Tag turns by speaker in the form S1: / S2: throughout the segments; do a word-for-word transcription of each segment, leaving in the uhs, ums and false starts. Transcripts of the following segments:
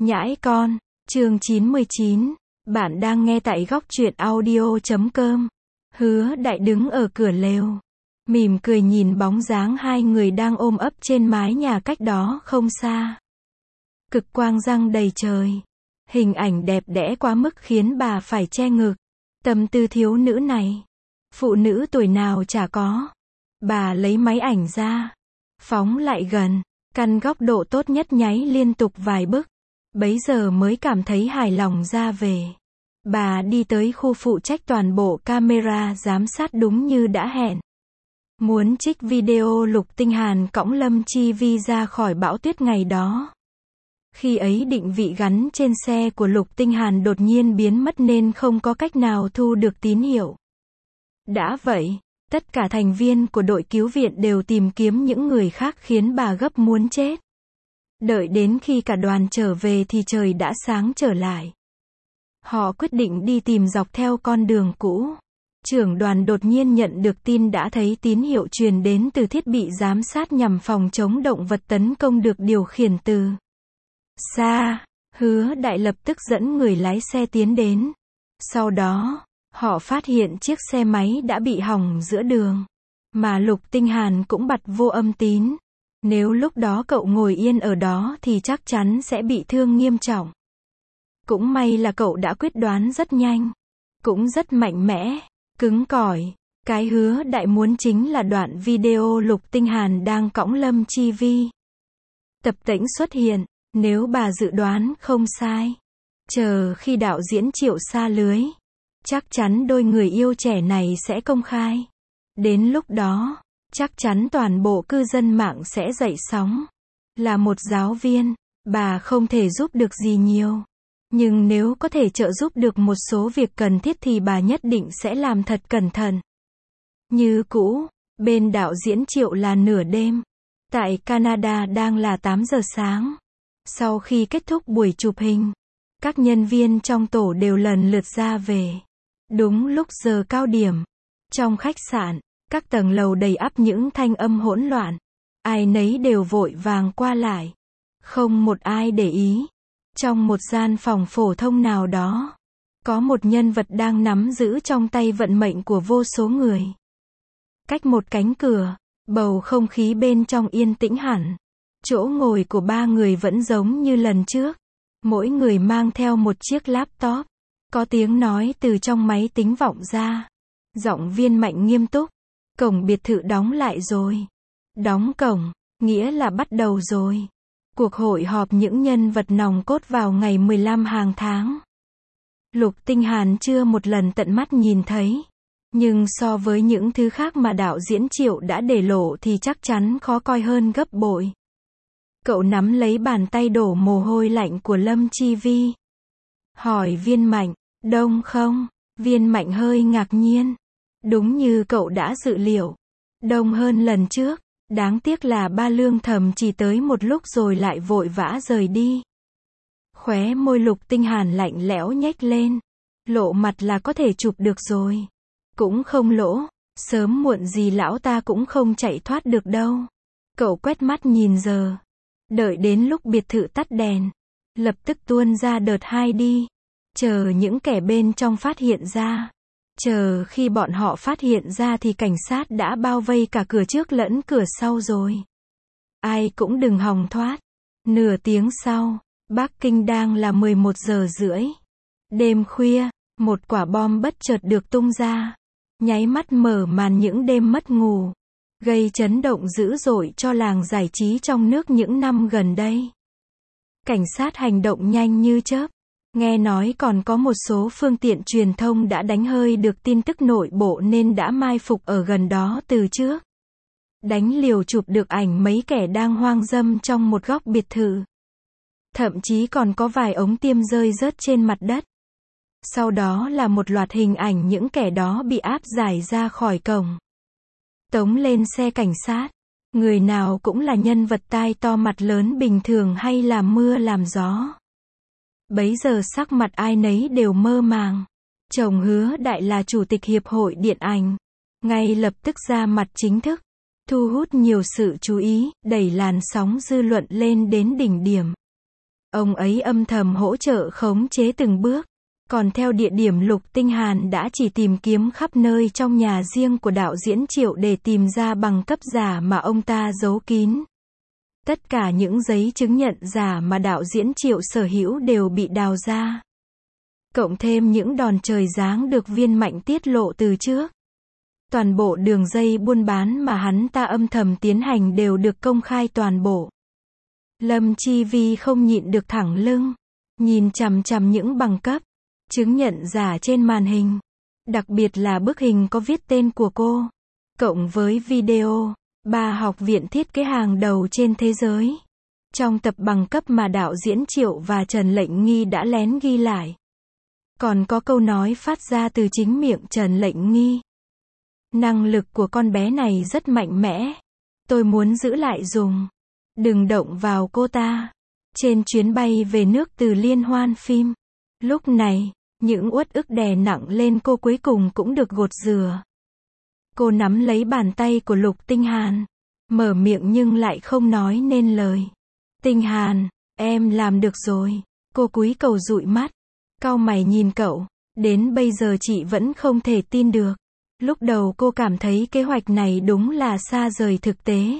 S1: Nhãi con, chương chín mươi chín. Bạn đang nghe tại góc truyện audio chấm com. Hứa Đại đứng ở cửa lều, mỉm cười nhìn bóng dáng hai người đang ôm ấp trên mái nhà cách đó không xa. Cực quang răng đầy trời. Hình ảnh đẹp đẽ quá mức khiến bà phải che ngực. Tâm tư thiếu nữ này, phụ nữ tuổi nào chả có. Bà lấy máy ảnh ra, phóng lại gần, căn góc độ tốt nhất nháy liên tục vài bức. Bấy giờ mới cảm thấy hài lòng ra về. Bà đi tới khu phụ trách toàn bộ camera giám sát đúng như đã hẹn. Muốn trích video Lục Tinh Hàn cõng Lâm Chi Vi ra khỏi bão tuyết ngày đó. Khi ấy định vị gắn trên xe của Lục Tinh Hàn đột nhiên biến mất nên không có cách nào thu được tín hiệu. Đã vậy, tất cả thành viên của đội cứu viện đều tìm kiếm những người khác khiến bà gấp muốn chết. Đợi đến khi cả đoàn trở về thì trời đã sáng trở lại. Họ quyết định đi tìm dọc theo con đường cũ. Trưởng đoàn đột nhiên nhận được tin đã thấy tín hiệu truyền đến từ thiết bị giám sát nhằm phòng chống động vật tấn công được điều khiển từ xa. Hứa Đại lập tức dẫn người lái xe tiến đến. Sau đó, họ phát hiện chiếc xe máy đã bị hỏng giữa đường. Mà Lục Tinh Hàn cũng bật vô âm tín. Nếu lúc đó cậu ngồi yên ở đó thì chắc chắn sẽ bị thương nghiêm trọng. Cũng may là cậu đã quyết đoán rất nhanh. Cũng rất mạnh mẽ, cứng cỏi. Cái Hứa Đại muốn chính là đoạn video Lục Tinh Hàn đang cõng Lâm Chi Vi. Tập tễnh xuất hiện, nếu bà dự đoán không sai. Chờ khi đạo diễn Triệu sa lưới. Chắc chắn đôi người yêu trẻ này sẽ công khai. Đến lúc đó, chắc chắn toàn bộ cư dân mạng sẽ dậy sóng. Là một giáo viên, bà không thể giúp được gì nhiều. Nhưng nếu có thể trợ giúp được một số việc cần thiết thì bà nhất định sẽ làm thật cẩn thận. Như cũ, bên đạo diễn Triệu là nửa đêm. Tại Canada đang là tám giờ sáng. Sau khi kết thúc buổi chụp hình, các nhân viên trong tổ đều lần lượt ra về. Đúng lúc giờ cao điểm. Trong khách sạn, các tầng lầu đầy ắp những thanh âm hỗn loạn. Ai nấy đều vội vàng qua lại. Không một ai để ý. Trong một gian phòng phổ thông nào đó, có một nhân vật đang nắm giữ trong tay vận mệnh của vô số người. Cách một cánh cửa, bầu không khí bên trong yên tĩnh hẳn. Chỗ ngồi của ba người vẫn giống như lần trước. Mỗi người mang theo một chiếc laptop. Có tiếng nói từ trong máy tính vọng ra. Giọng Viên Mạnh nghiêm túc. Cổng biệt thự đóng lại rồi. Đóng cổng, nghĩa là bắt đầu rồi. Cuộc hội họp những nhân vật nòng cốt vào ngày mười lăm hàng tháng. Lục Tinh Hàn chưa một lần tận mắt nhìn thấy. Nhưng so với những thứ khác mà đạo diễn Triệu đã để lộ thì chắc chắn khó coi hơn gấp bội. Cậu nắm lấy bàn tay đổ mồ hôi lạnh của Lâm Chi Vi. Hỏi Viên Mạnh, đông không? Viên Mạnh hơi ngạc nhiên. Đúng như cậu đã dự liệu. Đông hơn lần trước. Đáng tiếc là ba Lương Thầm chỉ tới một lúc rồi lại vội vã rời đi. Khóe môi Lục Tinh Hàn lạnh lẽo nhếch lên. Lộ mặt là có thể chụp được rồi. Cũng không lỗ. Sớm muộn gì lão ta cũng không chạy thoát được đâu. Cậu quét mắt nhìn giờ. Đợi đến lúc biệt thự tắt đèn. Lập tức tuôn ra đợt hai đi. Chờ những kẻ bên trong phát hiện ra. Chờ khi bọn họ phát hiện ra thì cảnh sát đã bao vây cả cửa trước lẫn cửa sau rồi. Ai cũng đừng hòng thoát. Nửa tiếng sau, Bắc Kinh đang là mười một giờ rưỡi. Đêm khuya, một quả bom bất chợt được tung ra. Nháy mắt mở màn những đêm mất ngủ. Gây chấn động dữ dội cho làng giải trí trong nước những năm gần đây. Cảnh sát hành động nhanh như chớp. Nghe nói còn có một số phương tiện truyền thông đã đánh hơi được tin tức nội bộ nên đã mai phục ở gần đó từ trước. Đánh liều chụp được ảnh mấy kẻ đang hoang dâm trong một góc biệt thự. Thậm chí còn có vài ống tiêm rơi rớt trên mặt đất. Sau đó là một loạt hình ảnh những kẻ đó bị áp giải ra khỏi cổng. Tống lên xe cảnh sát. Người nào cũng là nhân vật tai to mặt lớn bình thường hay làm mưa làm gió. Bấy giờ sắc mặt ai nấy đều mơ màng. Chồng Hứa Đại là chủ tịch hiệp hội điện ảnh. Ngay lập tức ra mặt chính thức. Thu hút nhiều sự chú ý, đẩy làn sóng dư luận lên đến đỉnh điểm. Ông ấy âm thầm hỗ trợ khống chế từng bước. Còn theo địa điểm Lục Tinh Hàn đã chỉ tìm kiếm khắp nơi trong nhà riêng của đạo diễn Triệu để tìm ra bằng cấp giả mà ông ta giấu kín. Tất cả những giấy chứng nhận giả mà đạo diễn Triệu sở hữu đều bị đào ra. Cộng thêm những đòn trời giáng được Viên Mạnh tiết lộ từ trước. Toàn bộ đường dây buôn bán mà hắn ta âm thầm tiến hành đều được công khai toàn bộ. Lâm Chi Vi không nhịn được thẳng lưng, nhìn chằm chằm những bằng cấp, chứng nhận giả trên màn hình. Đặc biệt là bức hình có viết tên của cô. Cộng với video, ba học viện thiết kế hàng đầu trên thế giới. Trong tập bằng cấp mà đạo diễn Triệu và Trần Lệnh Nghi đã lén ghi lại. Còn có câu nói phát ra từ chính miệng Trần Lệnh Nghi. Năng lực của con bé này rất mạnh mẽ. Tôi muốn giữ lại dùng. Đừng động vào cô ta. Trên chuyến bay về nước từ liên hoan phim. Lúc này, những uất ức đè nặng lên cô cuối cùng cũng được gột rửa. Cô nắm lấy bàn tay của Lục Tinh Hàn. Mở miệng nhưng lại không nói nên lời. Tinh Hàn, em làm được rồi. Cô cúi cầu dụi mắt. Cau mày nhìn cậu. Đến bây giờ chị vẫn không thể tin được. Lúc đầu cô cảm thấy kế hoạch này đúng là xa rời thực tế.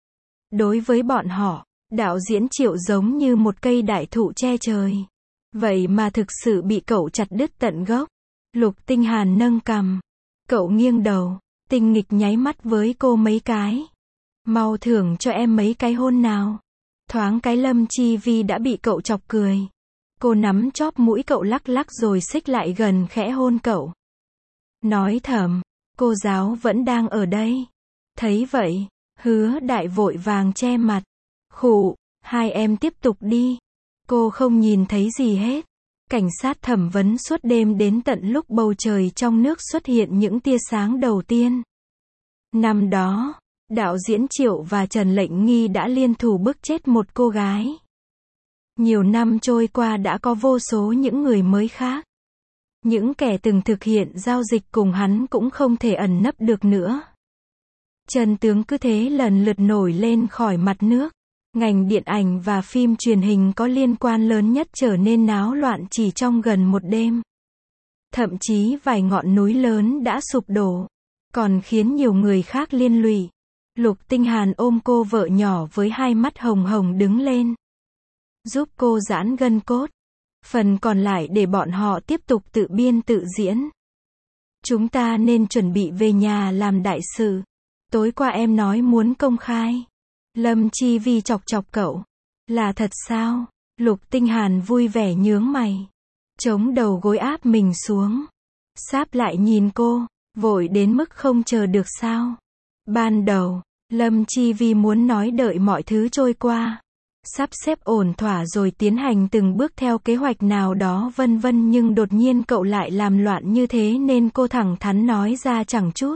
S1: Đối với bọn họ, đạo diễn Triệu giống như một cây đại thụ che trời. Vậy mà thực sự bị cậu chặt đứt tận gốc. Lục Tinh Hàn nâng cằm. Cậu nghiêng đầu, tinh nghịch nháy mắt với cô mấy cái. Mau thưởng cho em mấy cái hôn nào. Thoáng cái Lâm Chi Vi đã bị cậu chọc cười. Cô nắm chóp mũi cậu lắc lắc rồi xích lại gần khẽ hôn cậu. Nói thầm, cô giáo vẫn đang ở đây. Thấy vậy, Hứa Đại vội vàng che mặt. Khụ, hai em tiếp tục đi. Cô không nhìn thấy gì hết. Cảnh sát thẩm vấn suốt đêm đến tận lúc bầu trời trong nước xuất hiện những tia sáng đầu tiên. Năm đó, đạo diễn Triệu và Trần Lệnh Nghi đã liên thủ bức chết một cô gái. Nhiều năm trôi qua đã có vô số những người mới khác. Những kẻ từng thực hiện giao dịch cùng hắn cũng không thể ẩn nấp được nữa. Chân tướng cứ thế lần lượt nổi lên khỏi mặt nước. Ngành điện ảnh và phim truyền hình có liên quan lớn nhất trở nên náo loạn chỉ trong gần một đêm. Thậm chí vài ngọn núi lớn đã sụp đổ, còn khiến nhiều người khác liên lụy. Lục Tinh Hàn ôm cô vợ nhỏ với hai mắt hồng hồng đứng lên. Giúp cô giãn gân cốt. Phần còn lại để bọn họ tiếp tục tự biên tự diễn. Chúng ta nên chuẩn bị về nhà làm đại sự. Tối qua em nói muốn công khai. Lâm Chi Vi chọc chọc cậu. Là thật sao? Lục Tinh Hàn vui vẻ nhướng mày. Chống đầu gối áp mình xuống. Sáp lại nhìn cô. Vội đến mức không chờ được sao? Ban đầu, Lâm Chi Vi muốn nói đợi mọi thứ trôi qua. Sắp xếp ổn thỏa rồi tiến hành từng bước theo kế hoạch nào đó vân vân, nhưng đột nhiên cậu lại làm loạn như thế nên cô thẳng thắn nói ra chẳng chút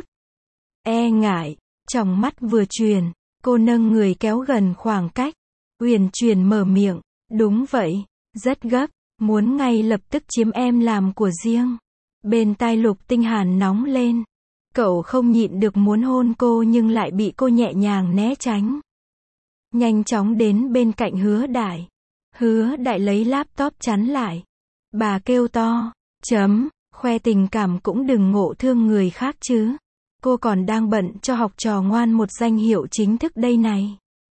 S1: e ngại. Trong mắt vừa truyền, cô nâng người kéo gần khoảng cách. Uyển chuyển mở miệng. Đúng vậy, rất gấp, muốn ngay lập tức chiếm em làm của riêng. Bên tai Lục Tinh Hàn nóng lên. Cậu không nhịn được muốn hôn cô nhưng lại bị cô nhẹ nhàng né tránh. Nhanh chóng đến bên cạnh Hứa Đại. Hứa Đại lấy laptop chắn lại. Bà kêu to. Chấm, khoe tình cảm cũng đừng ngộ thương người khác chứ. Cô còn đang bận cho học trò ngoan một danh hiệu chính thức đây này.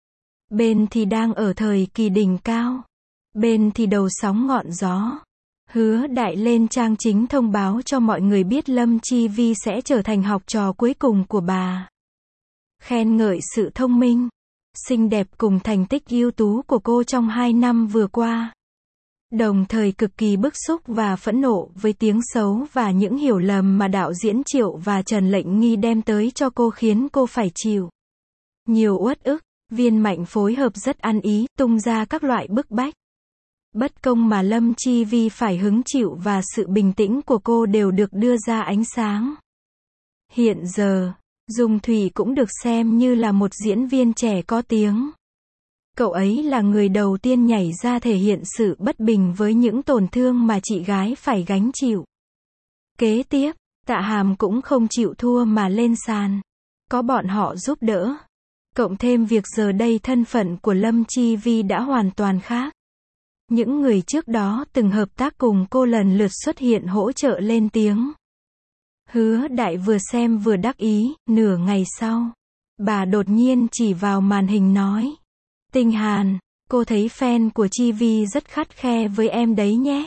S1: Bên thì đang ở thời kỳ đỉnh cao. Bên thì đầu sóng ngọn gió. Hứa Đại lên trang chính thông báo cho mọi người biết Lâm Chi Vi sẽ trở thành học trò cuối cùng của bà. Khen ngợi sự thông minh, xinh đẹp cùng thành tích ưu tú của cô trong hai năm vừa qua. Đồng thời cực kỳ bức xúc và phẫn nộ với tiếng xấu và những hiểu lầm mà đạo diễn Triệu và Trần Lệnh Nghi đem tới cho cô khiến cô phải chịu nhiều uất ức. Viên Mạnh phối hợp rất ăn ý, tung ra các loại bức bách, bất công mà Lâm Chi Vi phải hứng chịu và sự bình tĩnh của cô đều được đưa ra ánh sáng. Hiện giờ, Dung Thủy cũng được xem như là một diễn viên trẻ có tiếng. Cậu ấy là người đầu tiên nhảy ra thể hiện sự bất bình với những tổn thương mà chị gái phải gánh chịu. Kế tiếp, Tạ Hàm cũng không chịu thua mà lên sàn. Có bọn họ giúp đỡ. Cộng thêm việc giờ đây thân phận của Lâm Chi Vi đã hoàn toàn khác. Những người trước đó từng hợp tác cùng cô lần lượt xuất hiện hỗ trợ lên tiếng. Hứa Đại vừa xem vừa đắc ý, nửa ngày sau. Bà đột nhiên chỉ vào màn hình nói. Tinh Hàn, cô thấy fan của Chi Vi rất khắt khe với em đấy nhé.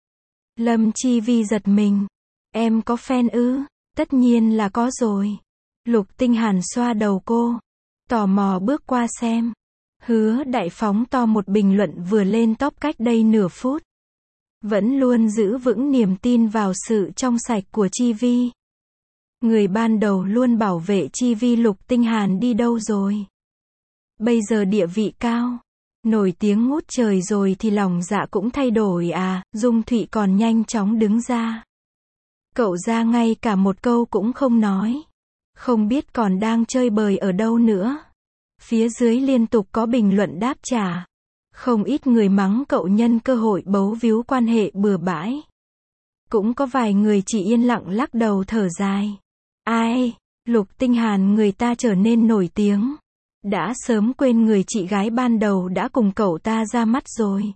S1: Lâm Chi Vi giật mình. Em có fan ư? Tất nhiên là có rồi. Lục Tinh Hàn xoa đầu cô. Tò mò bước qua xem. Hứa Đại phóng to một bình luận vừa lên top cách đây nửa phút. Vẫn luôn giữ vững niềm tin vào sự trong sạch của Chi Vi. Người ban đầu luôn bảo vệ Chi Vi Lục Tinh Hàn đi đâu rồi? Bây giờ địa vị cao, nổi tiếng ngút trời rồi thì lòng dạ cũng thay đổi à, Dung Thụy còn nhanh chóng đứng ra. Cậu ra ngay cả một câu cũng không nói. Không biết còn đang chơi bời ở đâu nữa. Phía dưới liên tục có bình luận đáp trả. Không ít người mắng cậu nhân cơ hội bấu víu quan hệ bừa bãi. Cũng có vài người chỉ yên lặng lắc đầu thở dài. Ai, Lục Tinh Hàn người ta trở nên nổi tiếng. Đã sớm quên người chị gái ban đầu đã cùng cậu ta ra mắt rồi.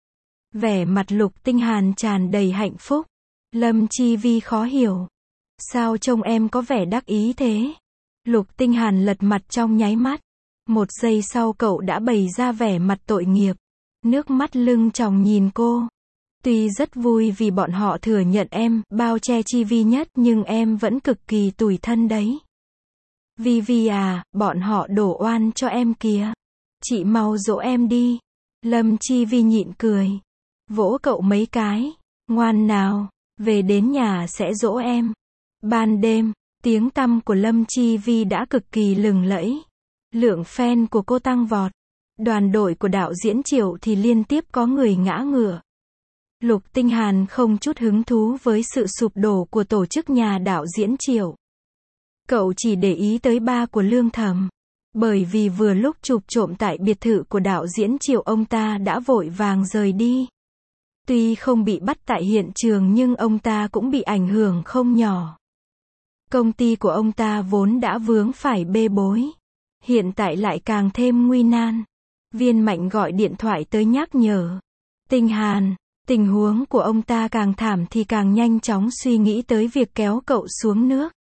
S1: Vẻ mặt Lục Tinh Hàn tràn đầy hạnh phúc. Lâm Chi Vi khó hiểu. Sao trông em có vẻ đắc ý thế? Lục Tinh Hàn lật mặt trong nháy mắt. Một giây sau cậu đã bày ra vẻ mặt tội nghiệp. Nước mắt lưng tròng nhìn cô. Tuy rất vui vì bọn họ thừa nhận em bao che Chi Vi nhất nhưng em vẫn cực kỳ tủi thân đấy. Vi Vi à, bọn họ đổ oan cho em kìa. Chị mau dỗ em đi. Lâm Chi Vi nhịn cười. Vỗ cậu mấy cái. Ngoan nào, về đến nhà sẽ dỗ em. Ban đêm, tiếng tăm của Lâm Chi Vi đã cực kỳ lừng lẫy. Lượng fan của cô tăng vọt. Đoàn đội của đạo diễn Triệu thì liên tiếp có người ngã ngửa. Lục Tinh Hàn không chút hứng thú với sự sụp đổ của tổ chức nhà đạo diễn Triệu. Cậu chỉ để ý tới ba của Lương Thầm. Bởi vì vừa lúc chụp trộm tại biệt thự của đạo diễn Triệu ông ta đã vội vàng rời đi. Tuy không bị bắt tại hiện trường nhưng ông ta cũng bị ảnh hưởng không nhỏ. Công ty của ông ta vốn đã vướng phải bê bối. Hiện tại lại càng thêm nguy nan. Viên Mạnh gọi điện thoại tới nhắc nhở. Tinh Hàn, tình huống của ông ta càng thảm thì càng nhanh chóng suy nghĩ tới việc kéo cậu xuống nước.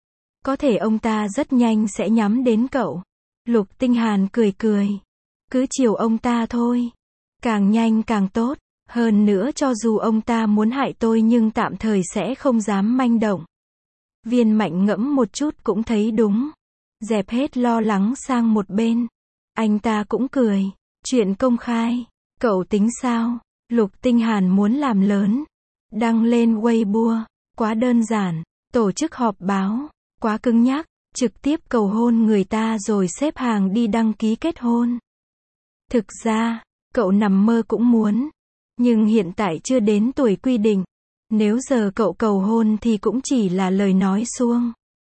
S1: Có thể ông ta rất nhanh sẽ nhắm đến cậu. Lục Tinh Hàn cười cười. Cứ chiều ông ta thôi. Càng nhanh càng tốt. Hơn nữa cho dù ông ta muốn hại tôi nhưng tạm thời sẽ không dám manh động. Viên Mạnh ngẫm một chút cũng thấy đúng. Dẹp hết lo lắng sang một bên. Anh ta cũng cười. Chuyện công khai. Cậu tính sao? Lục Tinh Hàn muốn làm lớn. Đăng lên Weibo. Quá đơn giản. Tổ chức họp báo. Quá cứng nhắc. Trực tiếp cầu hôn người ta rồi xếp hàng đi đăng ký kết hôn. Thực ra, cậu nằm mơ cũng muốn. Nhưng hiện tại chưa đến tuổi quy định. Nếu giờ cậu cầu hôn thì cũng chỉ là lời nói suông.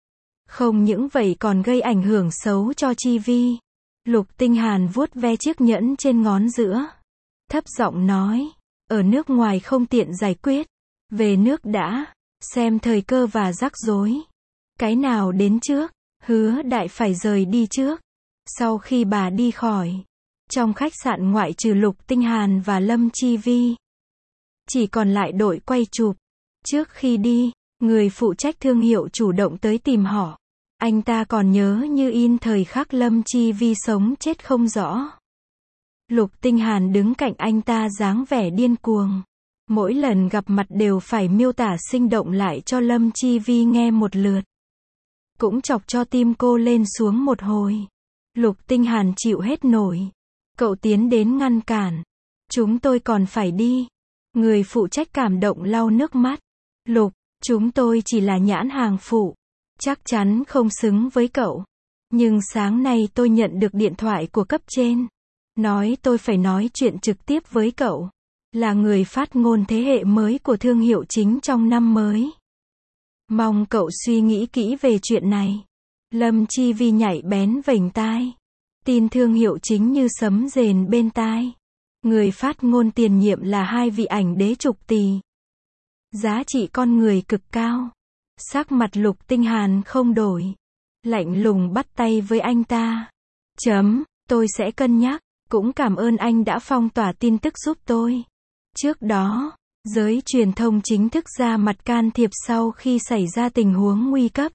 S1: Không những vậy còn gây ảnh hưởng xấu cho Chi Vi. Lục Tinh Hàn vuốt ve chiếc nhẫn trên ngón giữa. Thấp giọng nói. Ở nước ngoài không tiện giải quyết. Về nước đã. Xem thời cơ và rắc rối. Cái nào đến trước? Hứa Đại phải rời đi trước. Sau khi bà đi khỏi. Trong khách sạn ngoại trừ Lục Tinh Hàn và Lâm Chi Vi. Chỉ còn lại đội quay chụp. Trước khi đi, người phụ trách thương hiệu chủ động tới tìm họ. Anh ta còn nhớ như in thời khắc Lâm Chi Vi sống chết không rõ. Lục Tinh Hàn đứng cạnh anh ta dáng vẻ điên cuồng. Mỗi lần gặp mặt đều phải miêu tả sinh động lại cho Lâm Chi Vi nghe một lượt. Cũng chọc cho tim cô lên xuống một hồi. Lục Tinh Hàn chịu hết nổi. Cậu tiến đến ngăn cản. Chúng tôi còn phải đi. Người phụ trách cảm động lau nước mắt. Lục, chúng tôi chỉ là nhãn hàng phụ. Chắc chắn không xứng với cậu. Nhưng sáng nay tôi nhận được điện thoại của cấp trên. Nói tôi phải nói chuyện trực tiếp với cậu. Là người phát ngôn thế hệ mới của thương hiệu chính trong năm mới. Mong cậu suy nghĩ kỹ về chuyện này. Lâm Chi Vi nhảy bén vành tai. Tin thương hiệu chính như sấm rền bên tai. Người phát ngôn tiền nhiệm là hai vị ảnh đế chục tỷ. Giá trị con người cực cao. Sắc mặt Lục Tinh Hàn không đổi. Lạnh lùng bắt tay với anh ta. Chấm, tôi sẽ cân nhắc. Cũng cảm ơn anh đã phong tỏa tin tức giúp tôi. Trước đó, giới truyền thông chính thức ra mặt can thiệp sau khi xảy ra tình huống nguy cấp.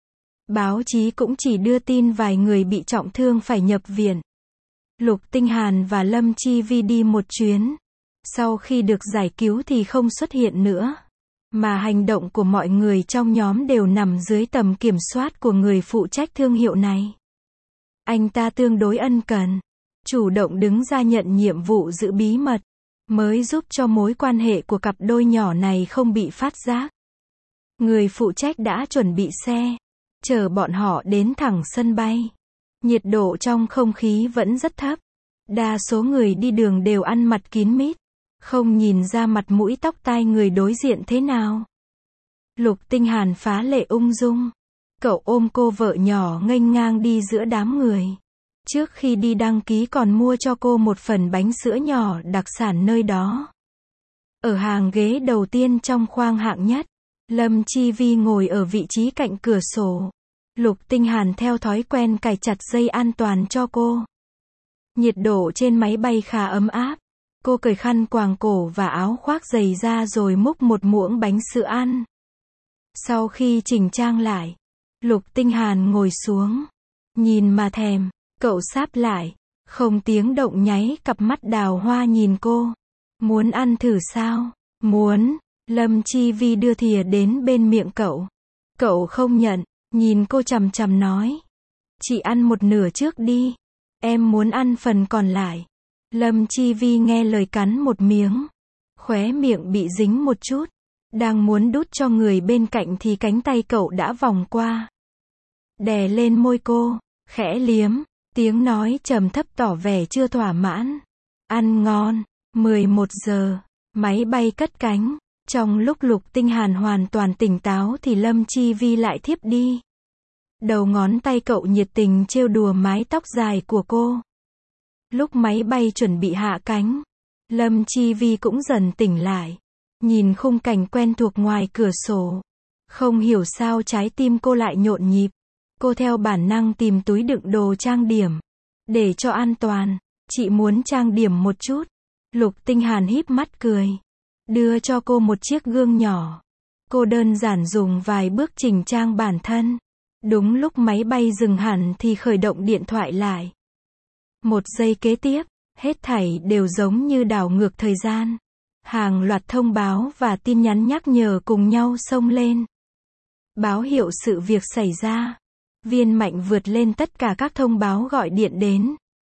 S1: Báo chí cũng chỉ đưa tin vài người bị trọng thương phải nhập viện. Lục Tinh Hàn và Lâm Chi Vi đi một chuyến. Sau khi được giải cứu thì không xuất hiện nữa. Mà hành động của mọi người trong nhóm đều nằm dưới tầm kiểm soát của người phụ trách thương hiệu này. Anh ta tương đối ân cần, chủ động đứng ra nhận nhiệm vụ giữ bí mật, mới giúp cho mối quan hệ của cặp đôi nhỏ này không bị phát giác. Người phụ trách đã chuẩn bị xe, chở bọn họ đến thẳng sân bay. Nhiệt độ trong không khí vẫn rất thấp. Đa số người đi đường đều ăn mặc kín mít, không nhìn ra mặt mũi tóc tai người đối diện thế nào. Lục Tinh Hàn phá lệ ung dung. Cậu ôm cô vợ nhỏ nghênh ngang đi giữa đám người. Trước khi đi đăng ký còn mua cho cô một phần bánh sữa nhỏ đặc sản nơi đó. Ở hàng ghế đầu tiên trong khoang hạng nhất, Lâm Chi Vi ngồi ở vị trí cạnh cửa sổ. Lục Tinh Hàn theo thói quen cài chặt dây an toàn cho cô. Nhiệt độ trên máy bay khá ấm áp. Cô cởi khăn quàng cổ và áo khoác dày ra rồi múc một muỗng bánh sữa ăn. Sau khi chỉnh trang lại, Lục Tinh Hàn ngồi xuống. Nhìn mà thèm, cậu sáp lại, không tiếng động nháy cặp mắt đào hoa nhìn cô. Muốn ăn thử sao? Muốn. Lâm Chi Vi đưa thìa đến bên miệng cậu. Cậu không nhận, nhìn cô chằm chằm nói. Chị ăn một nửa trước đi. Em muốn ăn phần còn lại. Lâm Chi Vi nghe lời cắn một miếng. Khóe miệng bị dính một chút. Đang muốn đút cho người bên cạnh thì cánh tay cậu đã vòng qua. Đè lên môi cô, khẽ liếm. Tiếng nói trầm thấp tỏ vẻ chưa thỏa mãn. Ăn ngon. mười một giờ, máy bay cất cánh. Trong lúc Lục Tinh Hàn hoàn toàn tỉnh táo thì Lâm Chi Vi lại thiếp đi. Đầu ngón tay cậu nhiệt tình trêu đùa mái tóc dài của cô. Lúc máy bay chuẩn bị hạ cánh, Lâm Chi Vi cũng dần tỉnh lại. Nhìn khung cảnh quen thuộc ngoài cửa sổ. Không hiểu sao trái tim cô lại nhộn nhịp. Cô theo bản năng tìm túi đựng đồ trang điểm. Để cho an toàn, chị muốn trang điểm một chút. Lục Tinh Hàn híp mắt cười. Đưa cho cô một chiếc gương nhỏ. Cô đơn giản dùng vài bước chỉnh trang bản thân. Đúng lúc máy bay dừng hẳn thì khởi động điện thoại lại. Một giây kế tiếp, hết thảy đều giống như đảo ngược thời gian. Hàng loạt thông báo và tin nhắn nhắc nhở cùng nhau xông lên. Báo hiệu sự việc xảy ra. Viên Mạnh vượt lên tất cả các thông báo gọi điện đến.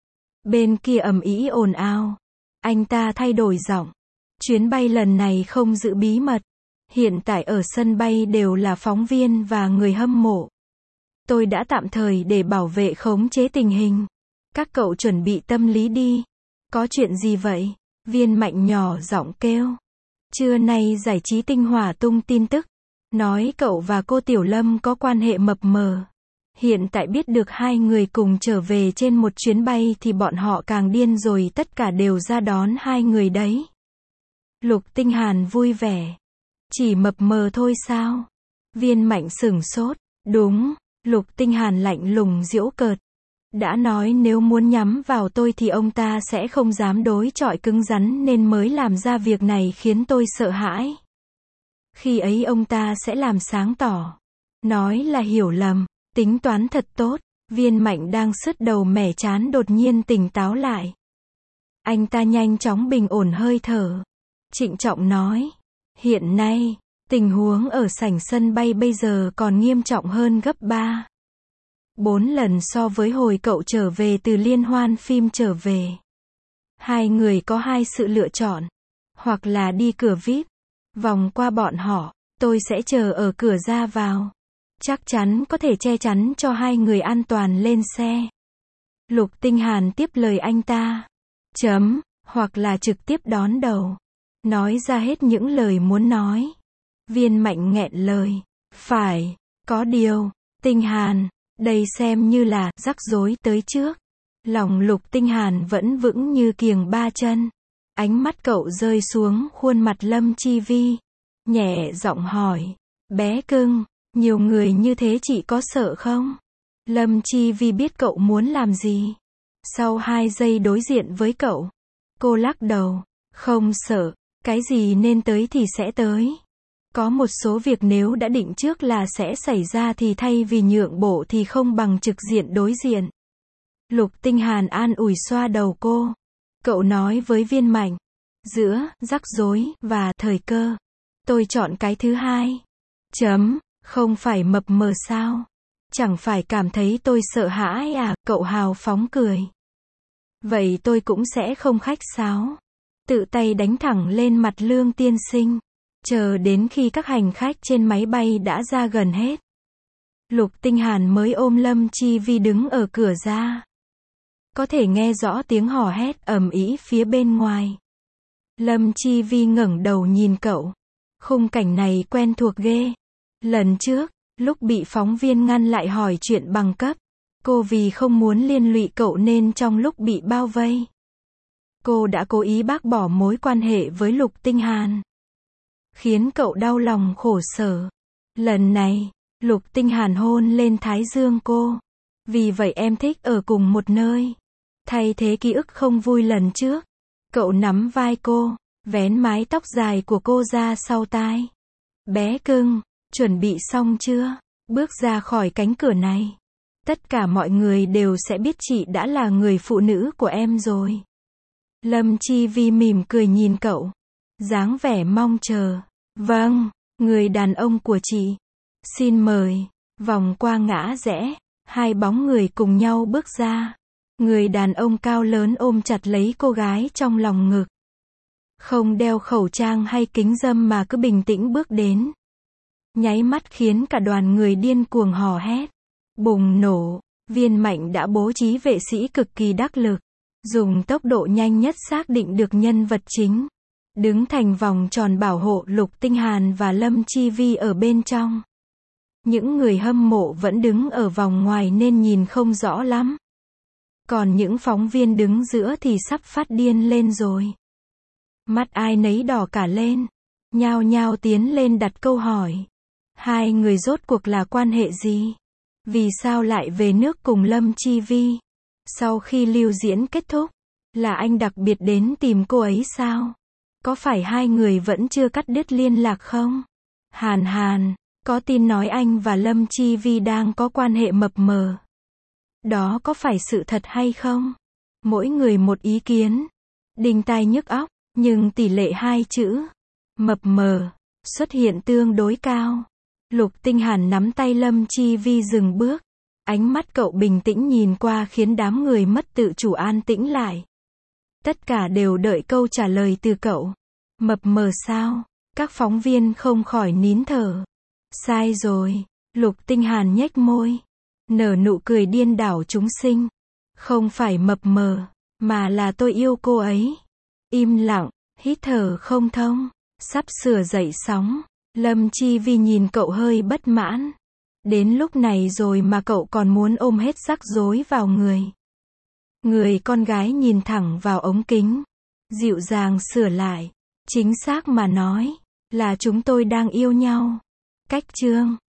S1: Bên kia ầm ĩ ồn ào. Anh ta thay đổi giọng. Chuyến bay lần này không giữ bí mật. Hiện tại ở sân bay đều là phóng viên và người hâm mộ. Tôi đã tạm thời để bảo vệ khống chế tình hình. Các cậu chuẩn bị tâm lý đi. Có chuyện gì vậy? Viên Mạnh nhỏ giọng kêu. Trưa nay giải trí tinh hỏa tung tin tức. Nói cậu và cô Tiểu Lâm có quan hệ mập mờ. Hiện tại biết được hai người cùng trở về trên một chuyến bay thì bọn họ càng điên rồi, tất cả đều ra đón hai người đấy. Lục Tinh Hàn vui vẻ. Chỉ mập mờ thôi sao? Viên Mạnh sửng sốt. Đúng. Lục Tinh Hàn lạnh lùng giễu cợt. Đã nói nếu muốn nhắm vào tôi thì ông ta sẽ không dám đối chọi cứng rắn nên mới làm ra việc này khiến tôi sợ hãi. Khi ấy ông ta sẽ làm sáng tỏ. Nói là hiểu lầm. Tính toán thật tốt. Viên Mạnh đang sứt đầu mẻ chán đột nhiên tỉnh táo lại. Anh ta nhanh chóng bình ổn hơi thở. Trịnh trọng nói. Hiện nay, tình huống ở sảnh sân bay bây giờ còn nghiêm trọng hơn gấp ba, bốn lần so với hồi cậu trở về từ liên hoan phim trở về. Hai người có hai sự lựa chọn. Hoặc là đi cửa vi ai pi, vòng qua bọn họ, tôi sẽ chờ ở cửa ra vào. Chắc chắn có thể che chắn cho hai người an toàn lên xe. Lục Tinh Hàn tiếp lời anh ta. Chấm, hoặc là trực tiếp đón đầu. Nói ra hết những lời muốn nói. Viên Mạnh nghẹn lời. Phải, có điều, Tinh Hàn, đây xem như là rắc rối tới trước. Lòng Lục Tinh Hàn vẫn vững như kiềng ba chân. Ánh mắt cậu rơi xuống khuôn mặt Lâm Chi Vi. Nhẹ giọng hỏi. Bé cưng, nhiều người như thế chị có sợ không? Lâm Chi Vi biết cậu muốn làm gì. Sau hai giây đối diện với cậu, cô lắc đầu. Không sợ, cái gì nên tới thì sẽ tới. Có một số việc nếu đã định trước là sẽ xảy ra thì thay vì nhượng bộ thì không bằng trực diện đối diện. Lục Tinh Hàn an ủi xoa đầu cô. Cậu nói với Viên Mạnh. Giữa, rắc rối, và thời cơ. Tôi chọn cái thứ hai. Chấm, không phải mập mờ sao? Chẳng phải cảm thấy tôi sợ hãi à? Cậu hào phóng cười. Vậy tôi cũng sẽ không khách sáo. Tự tay đánh thẳng lên mặt Lương tiên sinh. Chờ đến khi các hành khách trên máy bay đã ra gần hết. Lục Tinh Hàn mới ôm Lâm Chi Vi đứng ở cửa ra. Có thể nghe rõ tiếng hò hét ầm ĩ phía bên ngoài. Lâm Chi Vi ngẩng đầu nhìn cậu. Khung cảnh này quen thuộc ghê. Lần trước, lúc bị phóng viên ngăn lại hỏi chuyện bằng cấp, cô vì không muốn liên lụy cậu nên trong lúc bị bao vây, cô đã cố ý bác bỏ mối quan hệ với Lục Tinh Hàn, khiến cậu đau lòng khổ sở. Lần này, Lục Tinh Hàn hôn lên thái dương cô. Vì vậy em thích ở cùng một nơi. Thay thế ký ức không vui lần trước. Cậu nắm vai cô, vén mái tóc dài của cô ra sau tai. Bé cưng, chuẩn bị xong chưa? Bước ra khỏi cánh cửa này. Tất cả mọi người đều sẽ biết chị đã là người phụ nữ của em rồi. Lâm Chi Vi mỉm cười nhìn cậu. Dáng vẻ mong chờ. Vâng, người đàn ông của chị. Xin mời. Vòng qua ngã rẽ. Hai bóng người cùng nhau bước ra. Người đàn ông cao lớn ôm chặt lấy cô gái trong lòng ngực. Không đeo khẩu trang hay kính râm mà cứ bình tĩnh bước đến. Nháy mắt khiến cả đoàn người điên cuồng hò hét. Bùng nổ. Viên Mạnh đã bố trí vệ sĩ cực kỳ đắc lực. Dùng tốc độ nhanh nhất xác định được nhân vật chính. Đứng thành vòng tròn bảo hộ Lục Tinh Hàn và Lâm Chi Vi ở bên trong. Những người hâm mộ vẫn đứng ở vòng ngoài nên nhìn không rõ lắm. Còn những phóng viên đứng giữa thì sắp phát điên lên rồi. Mắt ai nấy đỏ cả lên. Nhao nhao tiến lên đặt câu hỏi. Hai người rốt cuộc là quan hệ gì? Vì sao lại về nước cùng Lâm Chi Vi? Sau khi lưu diễn kết thúc, là anh đặc biệt đến tìm cô ấy sao? Có phải hai người vẫn chưa cắt đứt liên lạc không? Hàn Hàn, có tin nói anh và Lâm Chi Vi đang có quan hệ mập mờ. Đó có phải sự thật hay không? Mỗi người một ý kiến. Đinh tai nhức óc, nhưng tỷ lệ hai chữ mập mờ xuất hiện tương đối cao. Lục Tinh Hàn nắm tay Lâm Chi Vi dừng bước. Ánh mắt cậu bình tĩnh nhìn qua khiến đám người mất tự chủ an tĩnh lại. Tất cả đều đợi câu trả lời từ cậu. Mập mờ sao? Các phóng viên không khỏi nín thở. Sai rồi. Lục Tinh Hàn nhếch môi. Nở nụ cười điên đảo chúng sinh. Không phải mập mờ, mà là tôi yêu cô ấy. Im lặng, hít thở không thông. Sắp sửa dậy sóng. Lâm Chi Vi nhìn cậu hơi bất mãn. Đến lúc này rồi mà cậu còn muốn ôm hết rắc rối vào người. Người con gái nhìn thẳng vào ống kính. Dịu dàng sửa lại. Chính xác mà nói, là chúng tôi đang yêu nhau. Cách chương